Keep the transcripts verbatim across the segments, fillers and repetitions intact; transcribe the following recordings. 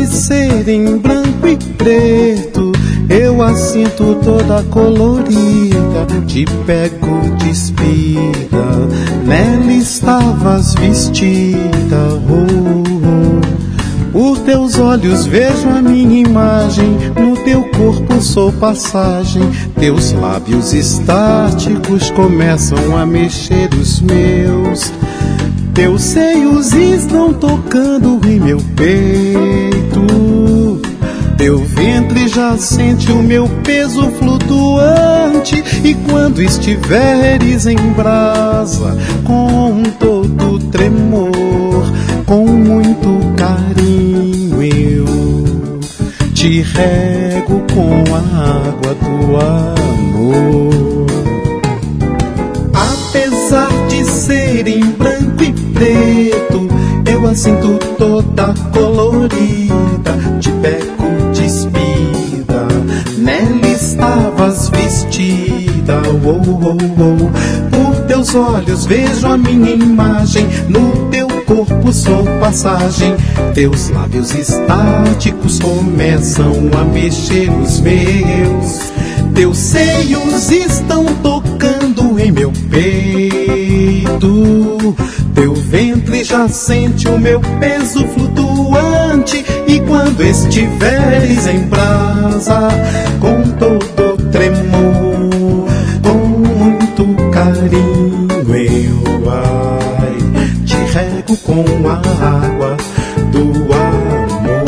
de ser em branco e preto, eu a sinto toda colorida, te pego de espiga, nela estavas vestida. Oh, oh. Por teus olhos vejo a minha imagem, no teu corpo sou passagem, teus lábios estáticos começam a mexer os meus, teus seios estão tocando em meu peito, teu ventre já sente o meu peso flutuante, e quando estiveres em brasa, com todo tremor, com muito carinho eu te rego com a água do amor. Apesar de ser em branco e preto, eu a sinto toda colorida, te pego de espida, nela estavas vestida. Oh, oh, oh. Por teus olhos vejo a minha imagem, no teu corpo sou passagem, teus lábios estáticos começam a mexer os meus, teus seios estão tocando em meu peito, teu ventre já sente o meu peso flutuante, e quando estiveres em brasa, com todo tremor, com muito carinho eu ai, te rego com a água do amor.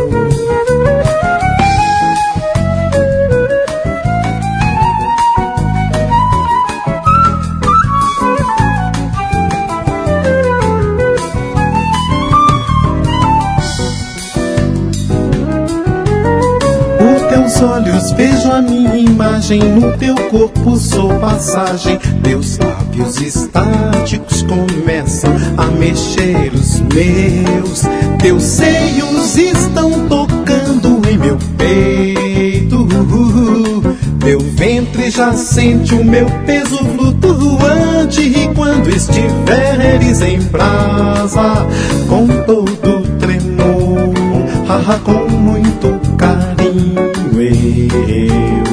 Por teus olhos vejo a minha imagem, no teu corpo sou passagem, teus lábios estáticos começam a mexer os meus, teus seios estão tocando em meu peito, teu ventre já sente o meu peso flutuante, e quando estiveres em brasa, com todo tremor, ah, com muito carinho eu